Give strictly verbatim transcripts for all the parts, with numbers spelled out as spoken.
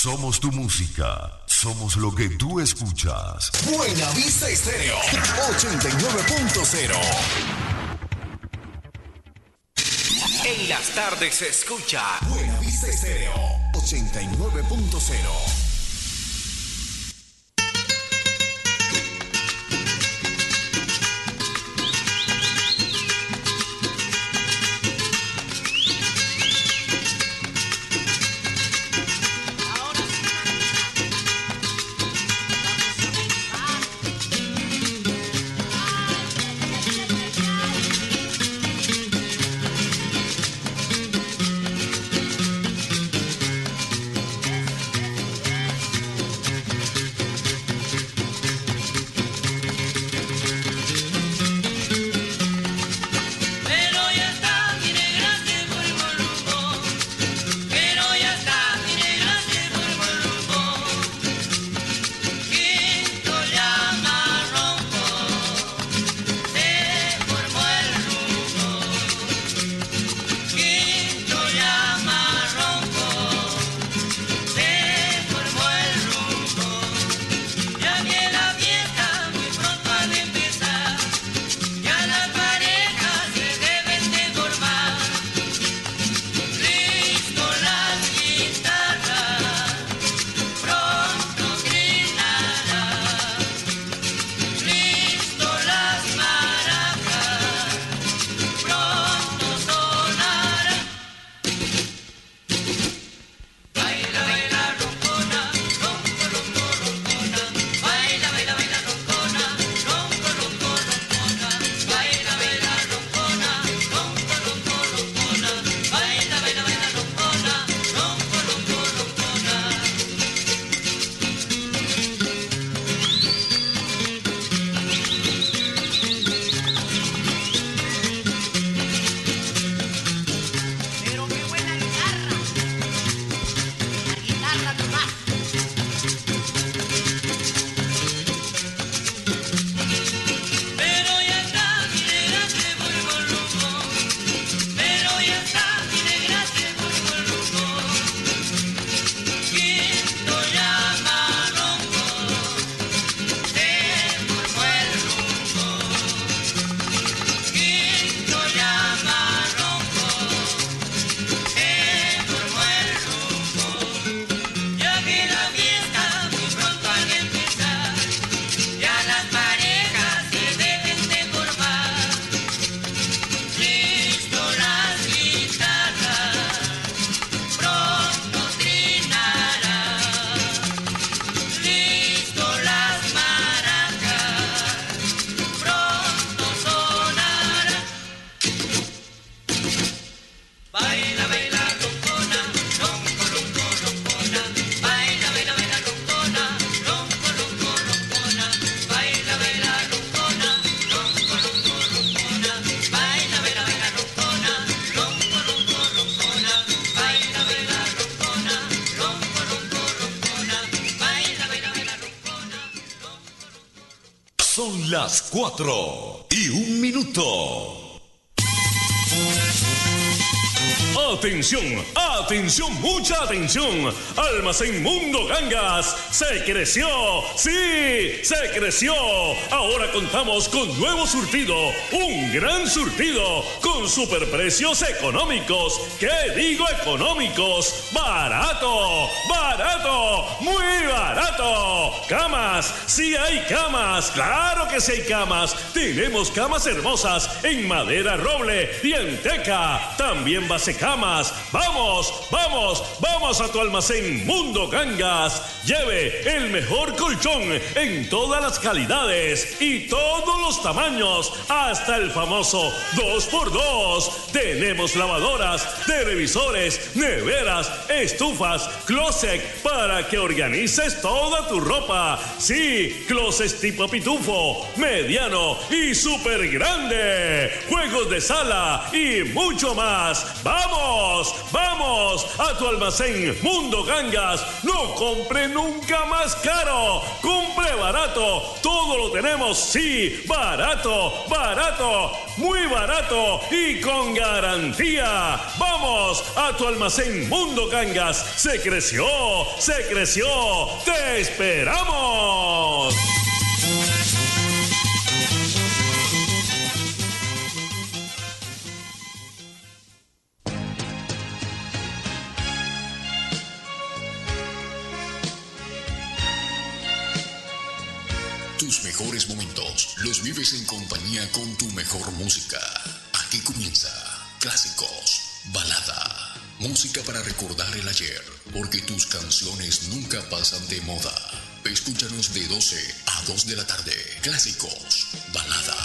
Somos tu música. Somos lo que tú escuchas. Buena Vista Estéreo ochenta y nueve punto cero. En las tardes se escucha Buena Vista Estéreo ochenta y nueve punto cero. Son las cuatro y un minuto. Atención, atención, mucha atención. Almacén Mundo Gangas se creció, sí, se creció. Ahora contamos con nuevo surtido, un gran surtido, con superprecios económicos. ¿Qué digo económicos? Barato, barato, muy barato. Camas, sí hay camas, claro que sí hay camas. Tenemos camas hermosas en madera roble y en teca. También base camas. Vamos, vamos, vamos a tu almacén Mundo Gangas. Lleve el mejor colchón en todas las calidades y todos los tamaños, hasta el famoso dos por dos. Tenemos lavadoras, televisores, neveras, estufas, closet para que organices toda tu ropa. Sí, closet tipo pitufo, mediano y súper grande. Juegos de sala y mucho más. ¡Vamos! ¡Vamos! A tu almacén Mundo Gangas. No compre nunca más caro. Compre barato. Todo lo tenemos, sí. Barato, barato. muy barato y con garantía. Vamos a tu almacén Mundo Cangas. Se creció, se creció. ¡Te esperamos! Tus mejores momentos los vives en compañía con tu mejor música. Aquí comienza Clásicos, Balada. Música para recordar el ayer, porque tus canciones nunca pasan de moda. Escúchanos de doce a dos de la tarde. Clásicos, Balada.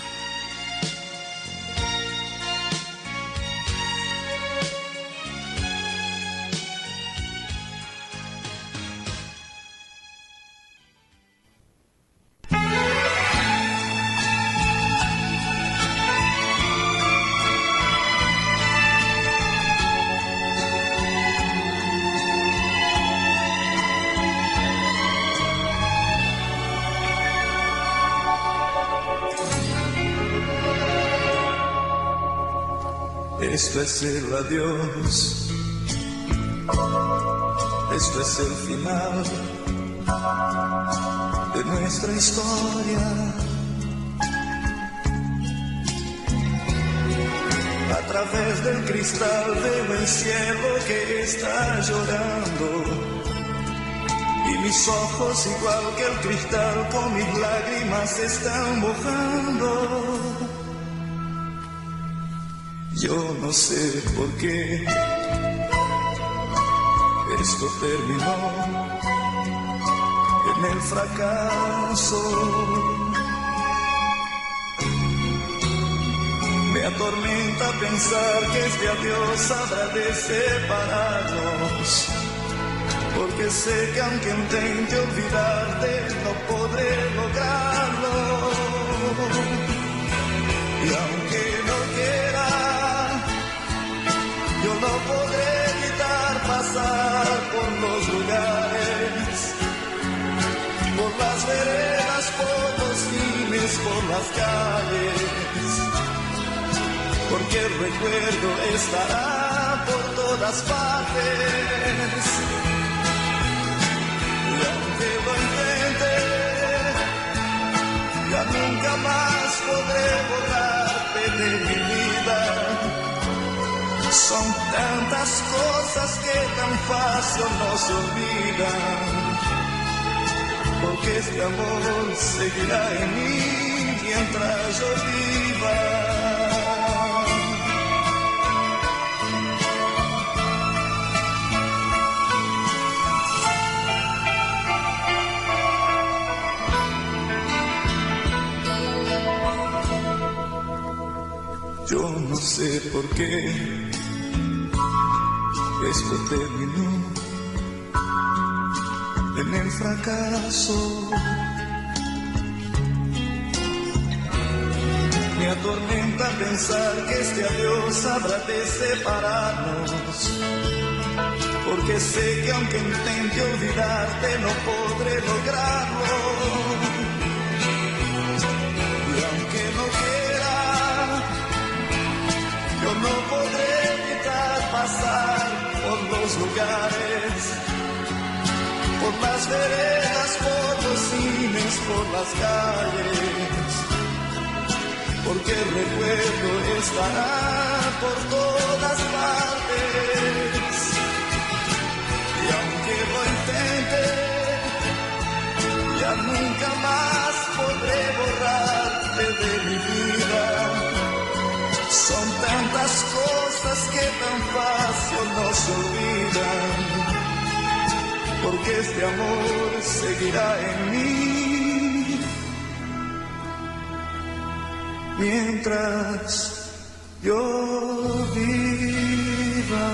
Esto es el adiós, esto es el final de nuestra historia. A través del cristal veo el cielo que está llorando y mis ojos, igual que el cristal, con mis lágrimas se están mojando. Yo no sé por qué esto terminó en el fracaso. Me atormenta pensar que este adiós habrá de separarnos, porque sé que aunque intente olvidarte no podré lograrlo. Y aunque no quiera, yo no podré evitar pasar por los lugares, por las veredas, por los cines, por las calles, porque el recuerdo estará por todas partes. Y aunque lo intente, ya nunca más podré borrarte de mi vida. Son tantas cosas que tan fácil no se olvidan, porque este amor seguirá en mí mientras yo viva. Yo no sé por qué esto terminó en el fracaso. Me atormenta pensar que este adiós habrá de separarnos, porque sé que aunque intente olvidarte no podré lograrlo. Y aunque no quiera, yo no podré evitar pasar por los lugares, por las veredas, por los cines, por las calles, porque el recuerdo estará por todas partes. Y aunque lo intente, ya nunca más podré borrarte de mi vida. Son tantas cosas que tan fácil no se olvidan, porque este amor seguirá en mí mientras yo viva.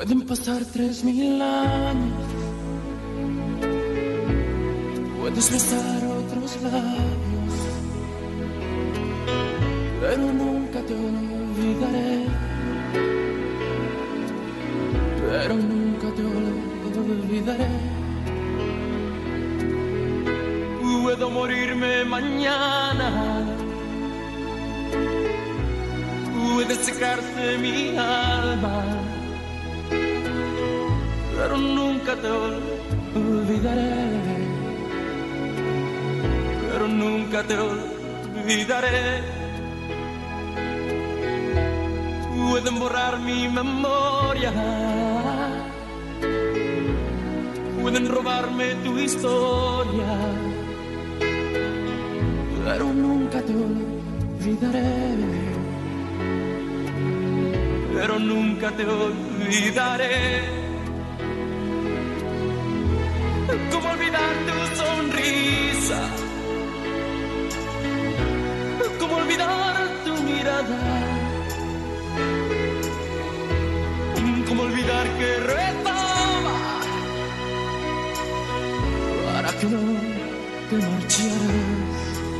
Pueden pasar tres mil años, puedes besar otros labios, pero nunca te olvidaré, pero nunca te olvidaré. Puedo morirme mañana, puede secarse mi alma, pero nunca te olvidaré, pero nunca te olvidaré. Pueden borrar mi memoria, pueden robarme tu historia, pero nunca te olvidaré, pero nunca te olvidaré. ¿Cómo olvidar tu sonrisa? ¿Cómo olvidar tu mirada? ¿Cómo olvidar que rezaba para que no te marcharas?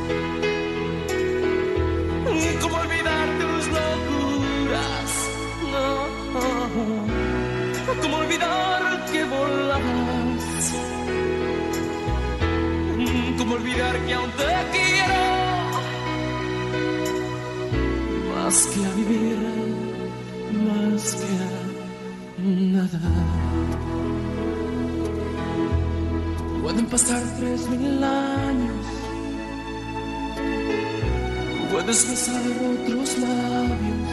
¿Cómo olvidar tus locuras? No. ¿Cómo olvidar que volabas? ¿Cómo olvidar que aún te quiero más que a vivir, más que a nada? Pueden pasar tres mil años, puedes besar otros labios,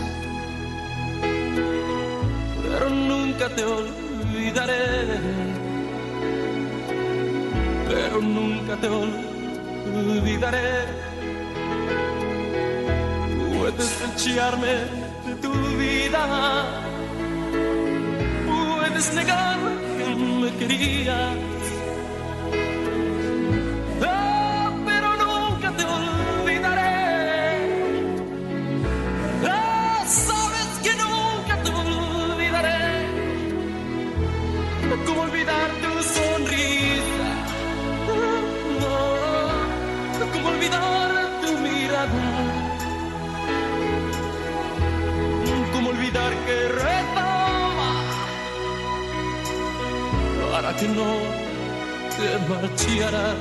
pero nunca te olvidaré, pero nunca te olvidaré. Puedes echarme de tu vida, puedes negar que me querías, ah, pero nunca te olvidaré. Ah, sabes que nunca te olvidaré. ¿Cómo olvidar tu sonrisa? No. ¿Cómo olvidar tu mirada? ¿Cómo olvidar que rezaba para que no te marcharas?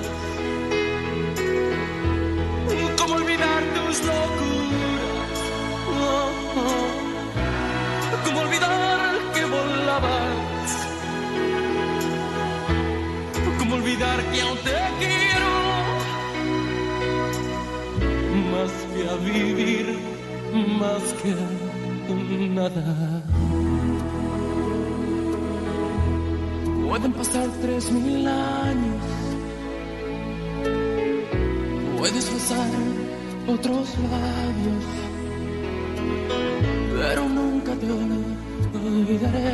¿Cómo olvidar tus locuras? Oh, oh. ¿Cómo olvidar que volabas? ¿Cómo olvidar que aún te quiero más que a vivir, más que a nada? Pueden pasar tres mil años, puedes besar otros labios, pero nunca te olvidaré,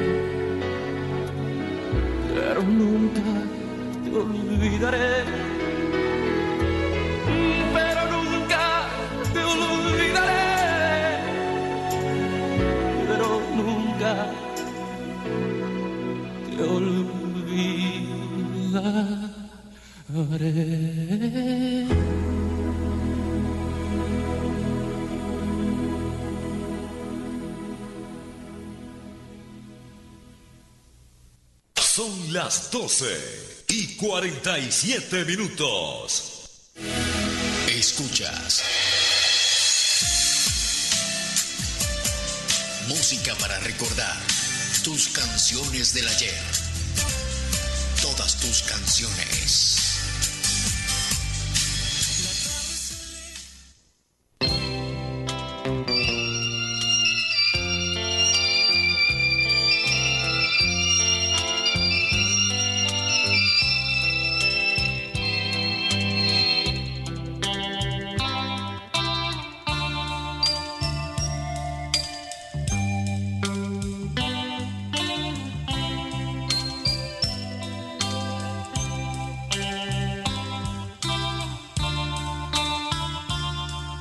pero nunca te olvidaré, pero nunca te olvidaré, pero nunca te olvidaré. Son las doce y cuarenta y siete minutos. Escuchas música para recordar tus canciones del ayer. Todas tus canciones.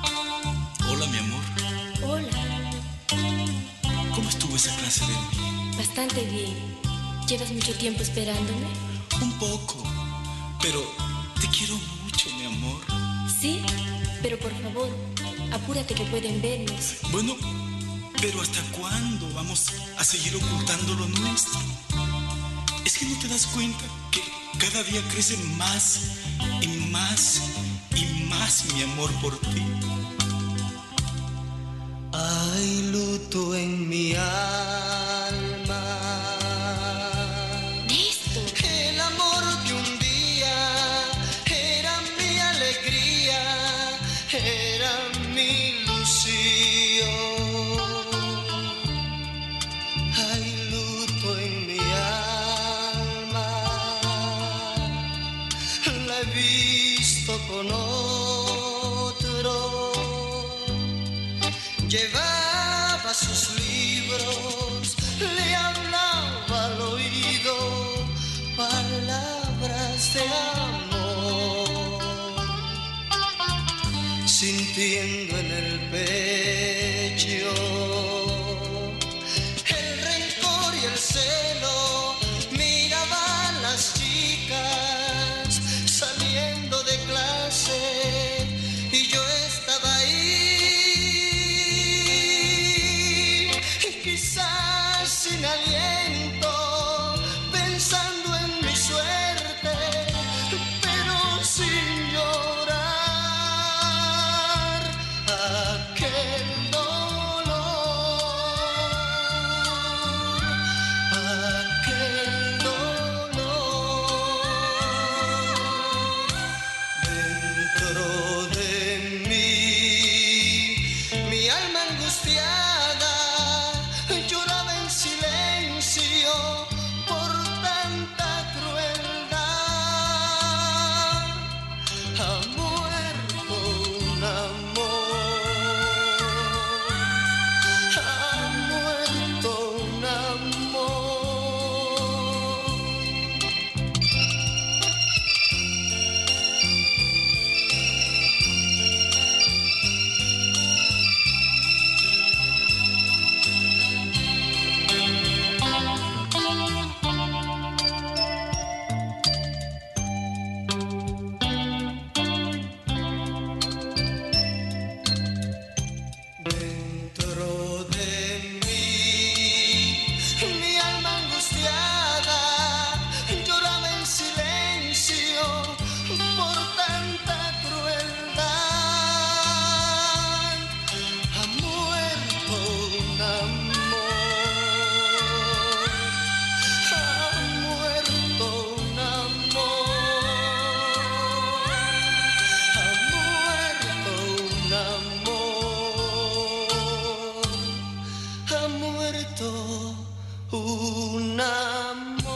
Hola, mi amor. Hola. ¿Cómo estuvo esa clase de Bastante bien. ¿Llevas mucho tiempo esperándome? Un poco, pero te quiero mucho, mi amor. ¿Sí? Pero por favor, apúrate que pueden vernos. Bueno, pero ¿hasta cuándo vamos a seguir ocultando lo nuestro? ¿Es que no te das cuenta que cada día crece más y más y más mi amor por ti? Hay luto en mi alma. Néstor. El amor que un día era mi alegría, era mi ilusión. Hay luto en mi alma. La he visto con otro. Llevaba sus libros, le hablaba al oído palabras de amor, sintiendo en el pecho el rencor y el celo. Miraba a las chicas saliendo de clase y yo estaba ahí. Quizás sin aliento, pensando en mi suerte, pero sin llorar aquel dolor, aquel dolor. Dentro de mí, mi alma angustiada lloraba en silencio por tanta crueldad. Ha muerto un amor, ha muerto un amor. Dentro de mí, mi alma angustiada lloraba en silencio por tanta crueldad. Ha muerto un amor, ha muerto un amor, ha muerto un amor, ha muerto un amor.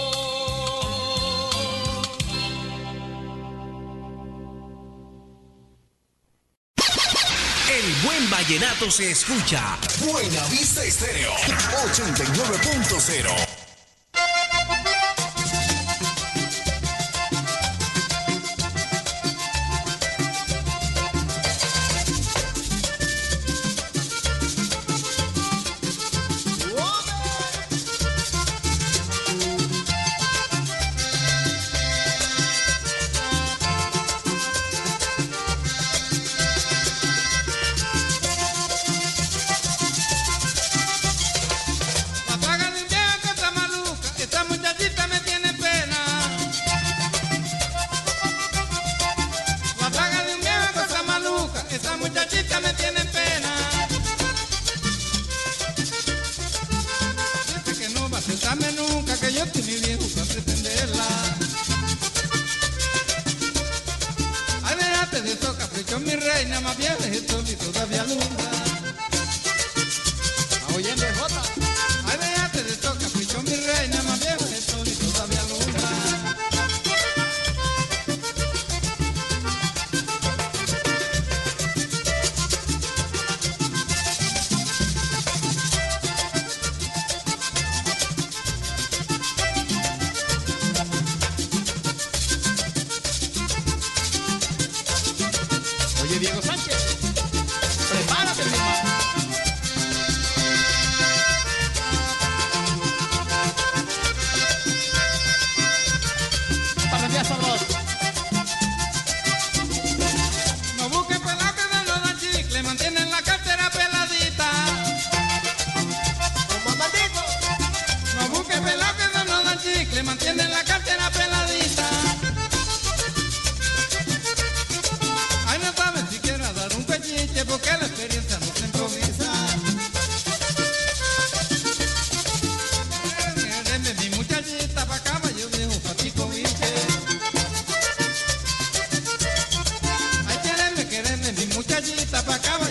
El buen vallenato se escucha. Buena Vista Estéreo ochenta y nueve punto cero. La paga de un viejo que está maluca, esta muchachita me tiene pena. La paga de un viejo que está maluca, esta muchachita me tiene pena. Dice que no va a aceptarme nunca, que yo estoy muy viejo para pretenderla. Ay, déjate de esos caprichos, mi reina, más vieja es esto y todavía alumbra. Oye, M J. Ay, déjate de esos caprichos, mi reina, más vieja es esto y todavía alumbra. Oye, Diego Sánchez, prepárate.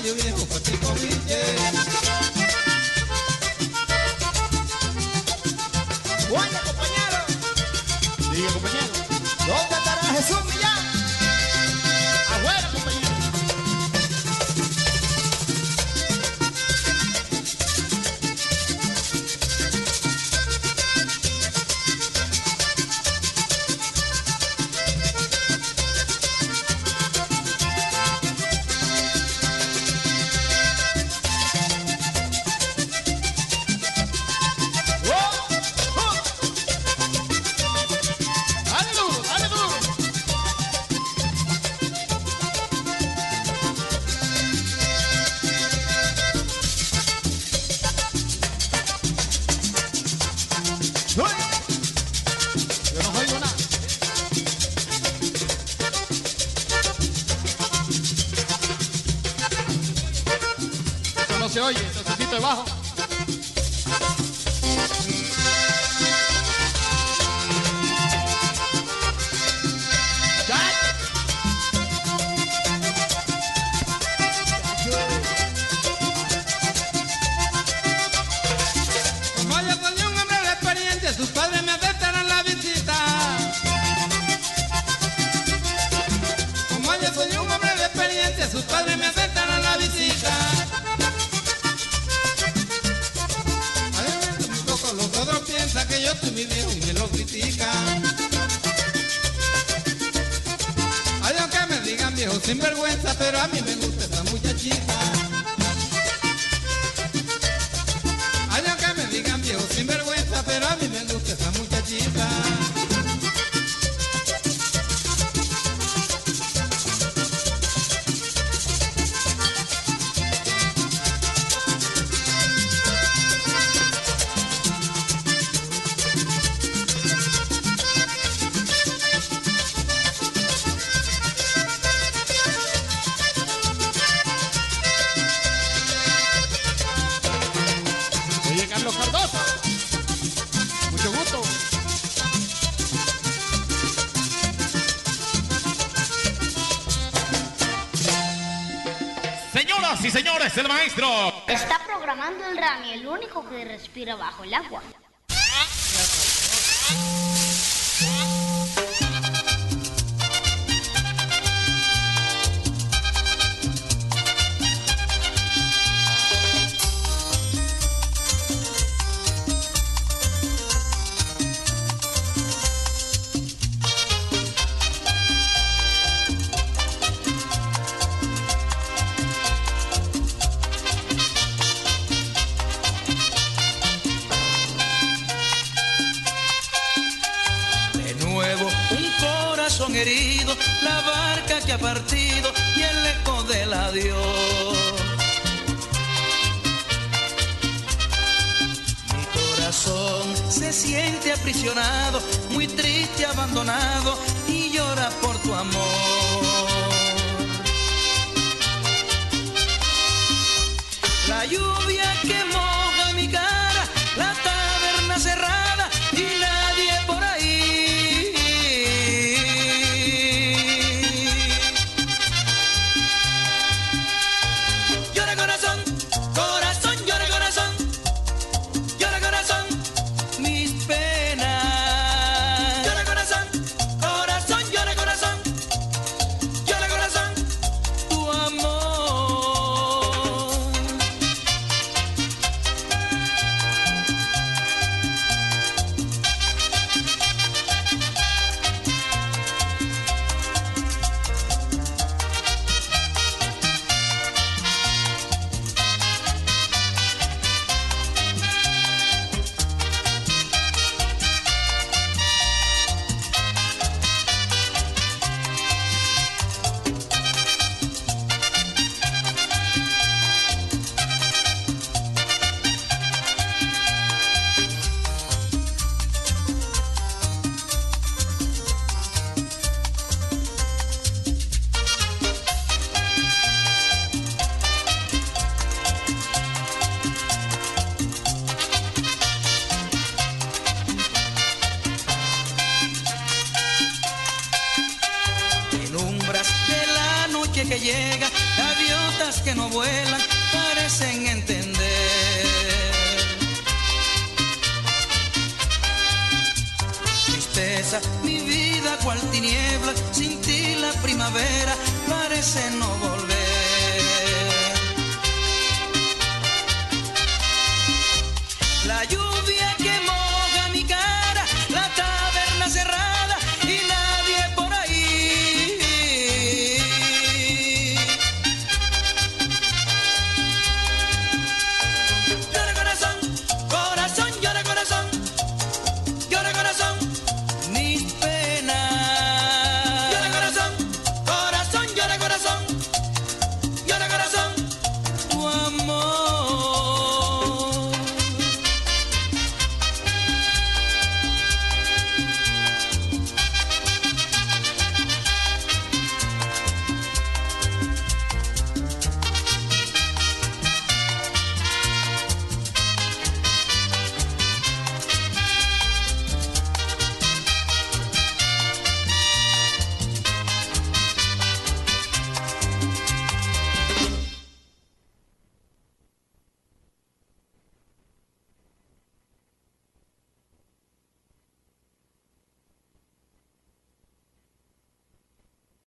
caballo viejo, patico biche. Bueno, compañero. Diga, compañero. ¿Dónde estará Jesús Millán? Afuera, compañero. Se oye, ese sitio de bajo. Como yo soy un hombre de experiencia, sus padres me aceptaron la visita. Como yo soy un hombre de experiencia, sus padres me aceptaron la visita. Piensa que yo estoy mi viejo y me lo critican. Ay, aunque me digan viejo sin vergüenza, pero a mí me gusta esa muchachita. Ay, aunque me digan viejo sin vergüenza, pero a mí me gusta esa muchachita. Carlos Cardoso, mucho gusto. Señoras y señores, el maestro está programando el Rami, el único que respira bajo el agua. Herido, la barca que ha partido y el eco del adiós. Mi corazón se siente aprisionado, muy triste, abandonado y llora por tu amor. La lluvia que moja mi cara, la taberna cerrada y nadie por ahí. Que llega, avión gaviotas que no vuelan parecen entender. Tristeza, mi vida cual tiniebla, sin ti la primavera parece no volver.